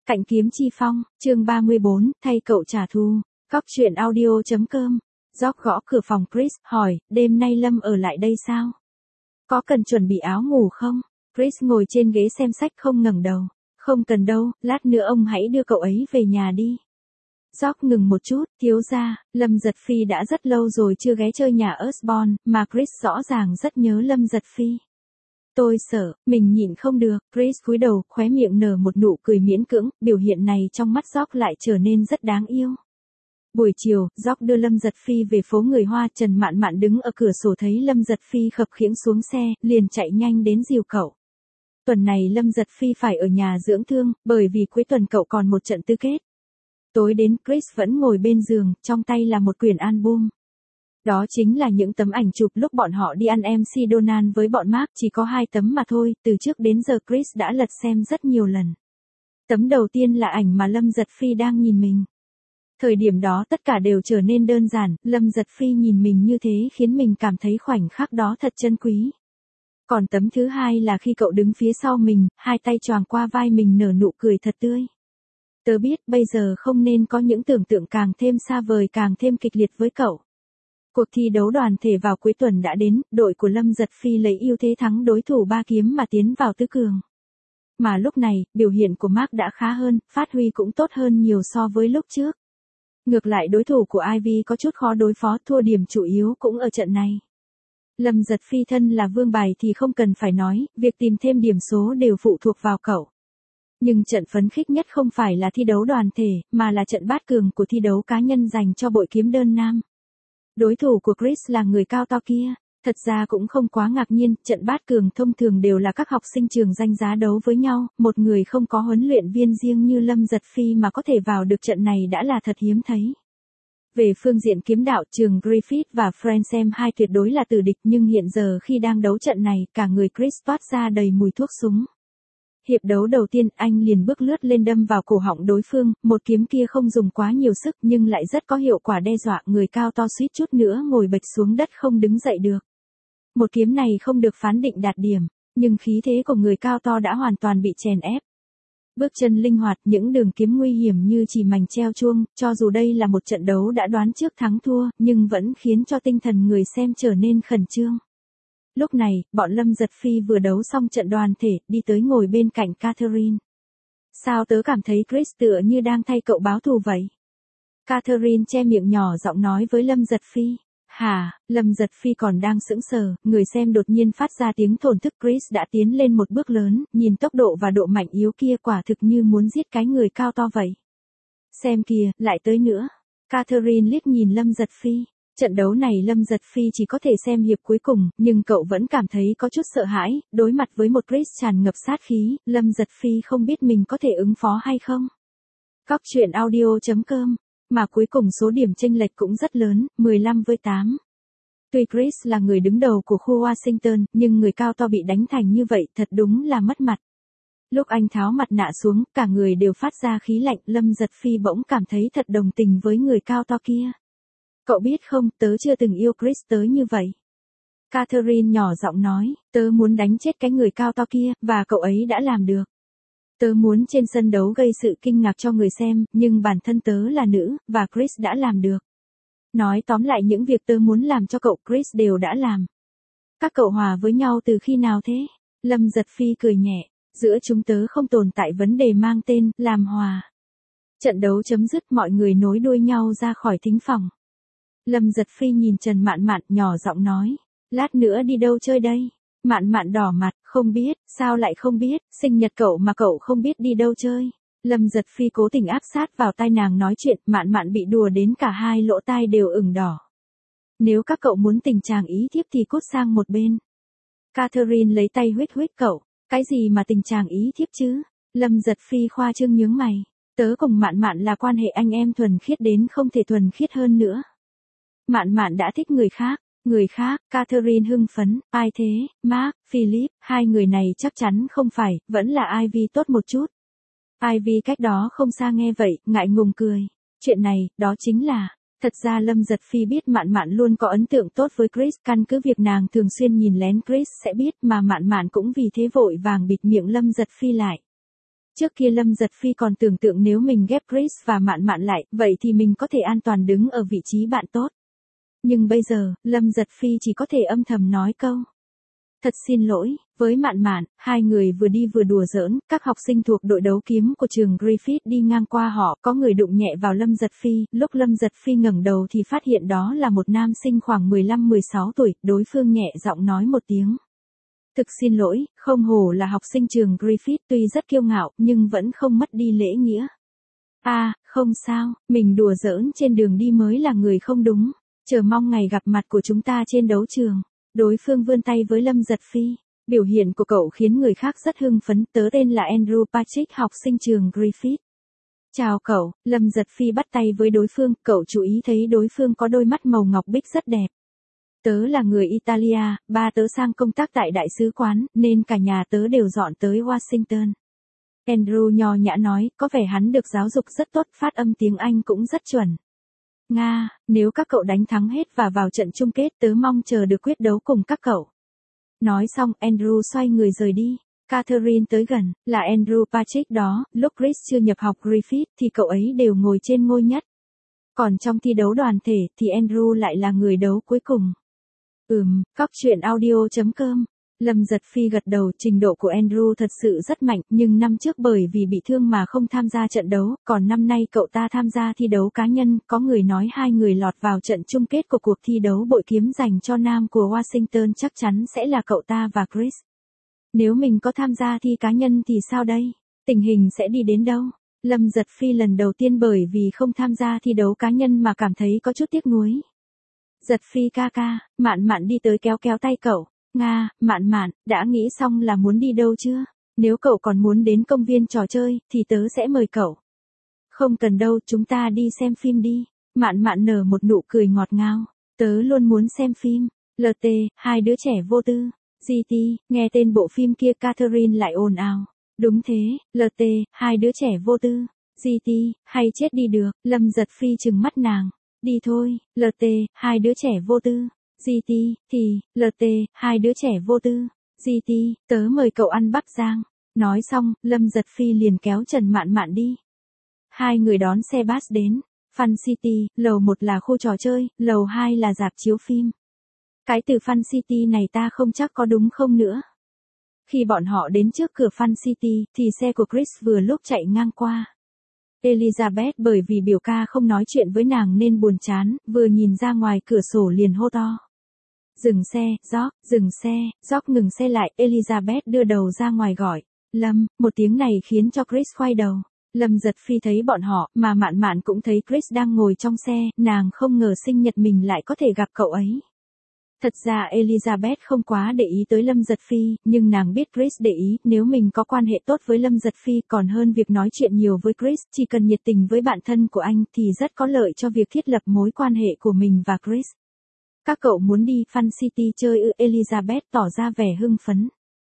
Cạnh kiếm chi phong, chương 34, thay cậu trả thù. Góc truyện audio.com. George gõ cửa phòng Chris, hỏi, đêm nay Lâm ở lại đây sao? Có cần chuẩn bị áo ngủ không? Chris ngồi trên ghế xem sách không ngẩng đầu. Không cần đâu, lát nữa ông hãy đưa cậu ấy về nhà đi. George ngừng một chút, thiếu gia, Lâm Giật Phi đã rất lâu rồi chưa ghé chơi nhà Osborne, mà Chris rõ ràng rất nhớ Lâm Giật Phi. Tôi sợ, mình nhịn không được, Chris cúi đầu, khóe miệng nở một nụ cười miễn cưỡng, biểu hiện này trong mắt George lại trở nên rất đáng yêu. Buổi chiều, George đưa Lâm Giật Phi về phố người Hoa, Trần Mạn Mạn đứng ở cửa sổ thấy Lâm Giật Phi khập khiễng xuống xe, liền chạy nhanh đến dìu cậu. Tuần này Lâm Giật Phi phải ở nhà dưỡng thương, bởi vì cuối tuần cậu còn một trận tứ kết. Tối đến, Chris vẫn ngồi bên giường, trong tay là một quyển album. Đó chính là những tấm ảnh chụp lúc bọn họ đi ăn MC Donald với bọn Mark, chỉ có 2 tấm mà thôi, từ trước đến giờ Chris đã lật xem rất nhiều lần. Tấm đầu tiên là ảnh mà Lâm Giật Phi đang nhìn mình. Thời điểm đó tất cả đều trở nên đơn giản, Lâm Giật Phi nhìn mình như thế khiến mình cảm thấy khoảnh khắc đó thật chân quý. Còn tấm thứ hai là khi cậu đứng phía sau mình, 2 tay choàng qua vai mình nở nụ cười thật tươi. Tớ biết bây giờ không nên có những tưởng tượng càng thêm xa vời càng thêm kịch liệt với cậu. Cuộc thi đấu đoàn thể vào cuối tuần đã đến, đội của Lâm Giật Phi lấy ưu thế thắng đối thủ 3 kiếm mà tiến vào tứ cường. Mà lúc này, biểu hiện của Mark đã khá hơn, phát huy cũng tốt hơn nhiều so với lúc trước. Ngược lại đối thủ của Ivy có chút khó đối phó, thua điểm chủ yếu cũng ở trận này. Lâm Giật Phi thân là vương bài thì không cần phải nói, việc tìm thêm điểm số đều phụ thuộc vào cậu. Nhưng trận phấn khích nhất không phải là thi đấu đoàn thể, mà là trận bát cường của thi đấu cá nhân dành cho bội kiếm đơn nam. Đối thủ của Chris là người cao to kia. Thật ra cũng không quá ngạc nhiên, trận bát cường thông thường đều là các học sinh trường danh giá đấu với nhau, một người không có huấn luyện viên riêng như Lâm Giật Phi mà có thể vào được trận này đã là thật hiếm thấy. Về phương diện kiếm đạo, trường Griffith và Francem hai tuyệt đối là tử địch, nhưng hiện giờ khi đang đấu trận này, cả người Chris toát ra đầy mùi thuốc súng. Hiệp đấu đầu tiên, anh liền bước lướt lên đâm vào cổ họng đối phương, một kiếm kia không dùng quá nhiều sức nhưng lại rất có hiệu quả đe dọa, người cao to suýt chút nữa ngồi bệt xuống đất không đứng dậy được. Một kiếm này không được phán định đạt điểm, nhưng khí thế của người cao to đã hoàn toàn bị chèn ép. Bước chân linh hoạt, những đường kiếm nguy hiểm như chỉ mảnh treo chuông, cho dù đây là một trận đấu đã đoán trước thắng thua, nhưng vẫn khiến cho tinh thần người xem trở nên khẩn trương. Lúc này, bọn Lâm Giật Phi vừa đấu xong trận đoàn thể, đi tới ngồi bên cạnh Catherine. Sao tớ cảm thấy Chris tựa như đang thay cậu báo thù vậy? Catherine che miệng nhỏ giọng nói với Lâm Giật Phi. Hả, Lâm Giật Phi còn đang sững sờ, người xem đột nhiên phát ra tiếng thổn thức. Chris đã tiến lên một bước lớn, nhìn tốc độ và độ mạnh yếu kia quả thực như muốn giết cái người cao to vậy. Xem kìa, lại tới nữa. Catherine liếc nhìn Lâm Giật Phi. Trận đấu này Lâm Giật Phi chỉ có thể xem hiệp cuối cùng, nhưng cậu vẫn cảm thấy có chút sợ hãi, đối mặt với một Chris tràn ngập sát khí, Lâm Giật Phi không biết mình có thể ứng phó hay không. Góc truyện audio.com. Mà cuối cùng số điểm chênh lệch cũng rất lớn, 15-8. Tuy Chris là người đứng đầu của khu Washington, nhưng người cao to bị đánh thành như vậy thật đúng là mất mặt. Lúc anh tháo mặt nạ xuống, cả người đều phát ra khí lạnh, Lâm Giật Phi bỗng cảm thấy thật đồng tình với người cao to kia. Cậu biết không, tớ chưa từng yêu Chris tới như vậy. Catherine nhỏ giọng nói, tớ muốn đánh chết cái người cao to kia, và cậu ấy đã làm được. Tớ muốn trên sân đấu gây sự kinh ngạc cho người xem, nhưng bản thân tớ là nữ, và Chris đã làm được. Nói tóm lại những việc tớ muốn làm cho cậu Chris đều đã làm. Các cậu hòa với nhau từ khi nào thế? Lâm Giật Phi cười nhẹ, giữa chúng tớ không tồn tại vấn đề mang tên, làm hòa. Trận đấu chấm dứt, mọi người nối đuôi nhau ra khỏi thính phòng. Lâm Giật Phi nhìn Trần Mạn Mạn nhỏ giọng nói, lát nữa đi đâu chơi đây? Mạn Mạn đỏ mặt, không biết, sao lại không biết, sinh nhật cậu mà cậu không biết đi đâu chơi. Lâm Giật Phi cố tình áp sát vào tai nàng nói chuyện, Mạn Mạn bị đùa đến cả hai lỗ tai đều ửng đỏ. Nếu các cậu muốn tình chàng ý thiếp thì cút sang một bên. Catherine lấy tay huýt huýt cậu, cái gì mà tình chàng ý thiếp chứ? Lâm Giật Phi khoa trương nhướng mày, tớ cùng Mạn Mạn là quan hệ anh em thuần khiết đến không thể thuần khiết hơn nữa. Mạn Mạn đã thích người khác. Người khác, Catherine hưng phấn, ai thế, Mark, Philip, hai người này chắc chắn không phải, vẫn là Ivy tốt một chút. Ivy cách đó không xa nghe vậy, ngại ngùng cười. Chuyện này, đó chính là, thật ra Lâm Giật Phi biết Mạn Mạn luôn có ấn tượng tốt với Chris, căn cứ việc nàng thường xuyên nhìn lén Chris sẽ biết mà Mạn Mạn cũng vì thế vội vàng bịt miệng Lâm Giật Phi lại. Trước kia Lâm Giật Phi còn tưởng tượng nếu mình ghép Chris và Mạn Mạn lại, vậy thì mình có thể an toàn đứng ở vị trí bạn tốt. Nhưng bây giờ, Lâm Giật Phi chỉ có thể âm thầm nói câu. Thật xin lỗi, với Mạn Mạn, hai người vừa đi vừa đùa giỡn, các học sinh thuộc đội đấu kiếm của trường Griffith đi ngang qua họ, có người đụng nhẹ vào Lâm Giật Phi, lúc Lâm Giật Phi ngẩng đầu thì phát hiện đó là một nam sinh khoảng 15-16 tuổi, đối phương nhẹ giọng nói một tiếng. Thực xin lỗi, không hổ là học sinh trường Griffith tuy rất kiêu ngạo nhưng vẫn không mất đi lễ nghĩa. Không sao, mình đùa giỡn trên đường đi mới là người không đúng, chờ mong ngày gặp mặt của chúng ta trên đấu trường. Đối phương vươn tay với Lâm Giật Phi. Biểu hiện của cậu khiến người khác rất hưng phấn. Tớ tên là Andrew Patrick, học sinh trường Griffith. Chào cậu, Lâm Giật Phi bắt tay với đối phương. Cậu chú ý thấy đối phương có đôi mắt màu ngọc bích rất đẹp. Tớ là người Italia, ba tớ sang công tác tại đại sứ quán, nên cả nhà tớ đều dọn tới Washington. Andrew nho nhã nói, có vẻ hắn được giáo dục rất tốt, phát âm tiếng Anh cũng rất chuẩn. Nga, nếu các cậu đánh thắng hết và vào trận chung kết, tớ mong chờ được quyết đấu cùng các cậu. Nói xong, Andrew xoay người rời đi. Catherine tới gần, là Andrew Patrick đó, lúc Chris chưa nhập học Griffith thì cậu ấy đều ngồi trên ngôi nhất. Còn trong thi đấu đoàn thể thì Andrew lại là người đấu cuối cùng. Cóc truyện audio.com. Lâm Giật Phi gật đầu, trình độ của Andrew thật sự rất mạnh, nhưng năm trước bởi vì bị thương mà không tham gia trận đấu, còn năm nay cậu ta tham gia thi đấu cá nhân, có người nói hai người lọt vào trận chung kết của cuộc thi đấu bội kiếm dành cho nam của Washington chắc chắn sẽ là cậu ta và Chris. Nếu mình có tham gia thi cá nhân thì sao đây? Tình hình sẽ đi đến đâu? Lâm Giật Phi lần đầu tiên bởi vì không tham gia thi đấu cá nhân mà cảm thấy có chút tiếc nuối. Giật Phi ca ca, Mạn Mạn đi tới kéo kéo tay cậu. Nga, Mạn Mạn, đã nghĩ xong là muốn đi đâu chưa? Nếu cậu còn muốn đến công viên trò chơi, thì tớ sẽ mời cậu. Không cần đâu, chúng ta đi xem phim đi. Mạn Mạn nở một nụ cười ngọt ngào. Tớ luôn muốn xem phim. LT, hai đứa trẻ vô tư. GT, nghe tên bộ phim kia Catherine lại ồn ào. Đúng thế, LT, hai đứa trẻ vô tư. GT, hay chết đi được, Lâm Giật Phi trừng mắt nàng. Đi thôi, LT, hai đứa trẻ vô tư. GT, thì, LT, hai đứa trẻ vô tư. GT, tớ mời cậu ăn bắp rang. Nói xong, Lâm Giật Phi liền kéo Trần Mạn Mạn đi. Hai người đón xe bus đến. Fun City, lầu 1 là khu trò chơi, lầu 2 là rạp chiếu phim. Cái từ Fun City này ta không chắc có đúng không nữa. Khi bọn họ đến trước cửa Fun City, thì xe của Chris vừa lúc chạy ngang qua. Elizabeth bởi vì biểu ca không nói chuyện với nàng nên buồn chán, vừa nhìn ra ngoài cửa sổ liền hô to. Dừng xe, George, dừng xe, George ngừng xe lại, Elizabeth đưa đầu ra ngoài gọi. Lâm, một tiếng này khiến cho Chris quay đầu. Lâm Giật Phi thấy bọn họ, mà Mạn Mạn cũng thấy Chris đang ngồi trong xe, nàng không ngờ sinh nhật mình lại có thể gặp cậu ấy. Thật ra Elizabeth không quá để ý tới Lâm Giật Phi, nhưng nàng biết Chris để ý, nếu mình có quan hệ tốt với Lâm Giật Phi còn hơn việc nói chuyện nhiều với Chris, chỉ cần nhiệt tình với bạn thân của anh thì rất có lợi cho việc thiết lập mối quan hệ của mình và Chris. Các cậu muốn đi Fun City chơi ư? Elizabeth tỏ ra vẻ hưng phấn.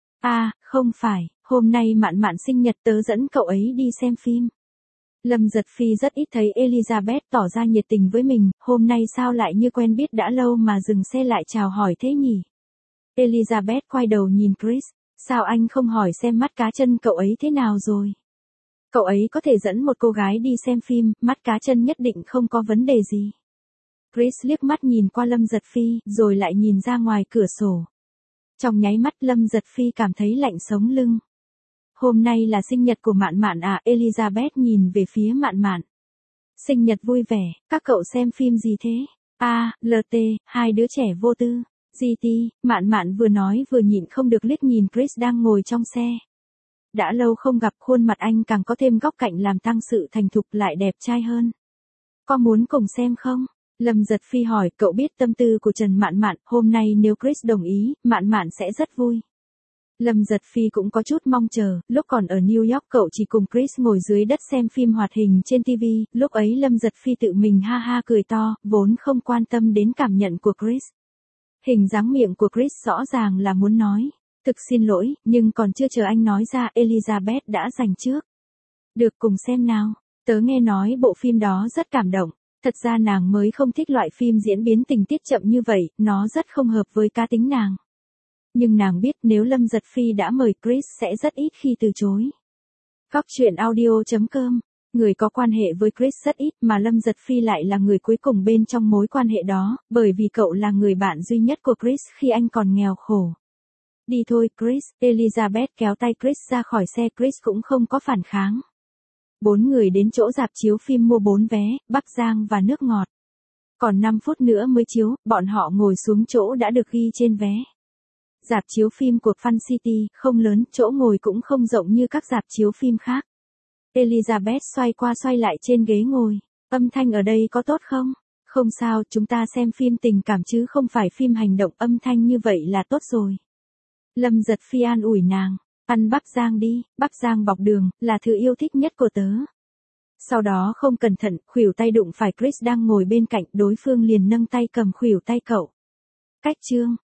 Không phải, hôm nay Mạn Mạn sinh nhật, tớ dẫn cậu ấy đi xem phim. Lâm Giật Phi rất ít thấy Elizabeth tỏ ra nhiệt tình với mình, hôm nay sao lại như quen biết đã lâu mà dừng xe lại chào hỏi thế nhỉ? Elizabeth quay đầu nhìn Chris, sao anh không hỏi xem mắt cá chân cậu ấy thế nào rồi? Cậu ấy có thể dẫn một cô gái đi xem phim, mắt cá chân nhất định không có vấn đề gì. Chris liếc mắt nhìn qua Lâm Giật Phi, rồi lại nhìn ra ngoài cửa sổ. Trong nháy mắt Lâm Giật Phi cảm thấy lạnh sống lưng. Hôm nay là sinh nhật của Mạn Mạn à? Elizabeth nhìn về phía Mạn Mạn. Sinh nhật vui vẻ, các cậu xem phim gì thế? LT, hai đứa trẻ vô tư. GT, Mạn Mạn vừa nói vừa nhịn không được liếc nhìn Chris đang ngồi trong xe. Đã lâu không gặp, khuôn mặt anh càng có thêm góc cạnh làm tăng sự thành thục lại đẹp trai hơn. Có muốn cùng xem không? Lâm Giật Phi hỏi, cậu biết tâm tư của Trần Mạn Mạn, hôm nay nếu Chris đồng ý, Mạn Mạn sẽ rất vui. Lâm Giật Phi cũng có chút mong chờ, lúc còn ở New York cậu chỉ cùng Chris ngồi dưới đất xem phim hoạt hình trên TV, lúc ấy Lâm Giật Phi tự mình ha ha cười to, vốn không quan tâm đến cảm nhận của Chris. Hình dáng miệng của Chris rõ ràng là muốn nói, thực xin lỗi, nhưng còn chưa chờ anh nói ra, Elizabeth đã giành trước. Được, cùng xem nào, tớ nghe nói bộ phim đó rất cảm động. Thật ra nàng mới không thích loại phim diễn biến tình tiết chậm như vậy, nó rất không hợp với cá tính nàng. Nhưng nàng biết nếu Lâm Giật Phi đã mời Chris sẽ rất ít khi từ chối. Cóc truyện audio.com. Người có quan hệ với Chris rất ít mà Lâm Giật Phi lại là người cuối cùng bên trong mối quan hệ đó, bởi vì cậu là người bạn duy nhất của Chris khi anh còn nghèo khổ. Đi thôi Chris, Elizabeth kéo tay Chris ra khỏi xe, Chris cũng không có phản kháng. 4 người đến chỗ rạp chiếu phim mua 4 vé, Bắc Giang và nước ngọt. Còn 5 phút nữa mới chiếu, bọn họ ngồi xuống chỗ đã được ghi trên vé. Rạp chiếu phim của Fun City không lớn, chỗ ngồi cũng không rộng như các rạp chiếu phim khác. Elizabeth xoay qua xoay lại trên ghế ngồi. Âm thanh ở đây có tốt không? Không sao, chúng ta xem phim tình cảm chứ không phải phim hành động, âm thanh như vậy là tốt rồi. Lâm Giật Phi an ủi nàng. Ăn Bắc Giang đi, Bắc Giang bọc đường, là thứ yêu thích nhất của tớ. Sau đó không cẩn thận, khuỷu tay đụng phải Chris đang ngồi bên cạnh, đối phương liền nâng tay cầm khuỷu tay cậu. Cách chương.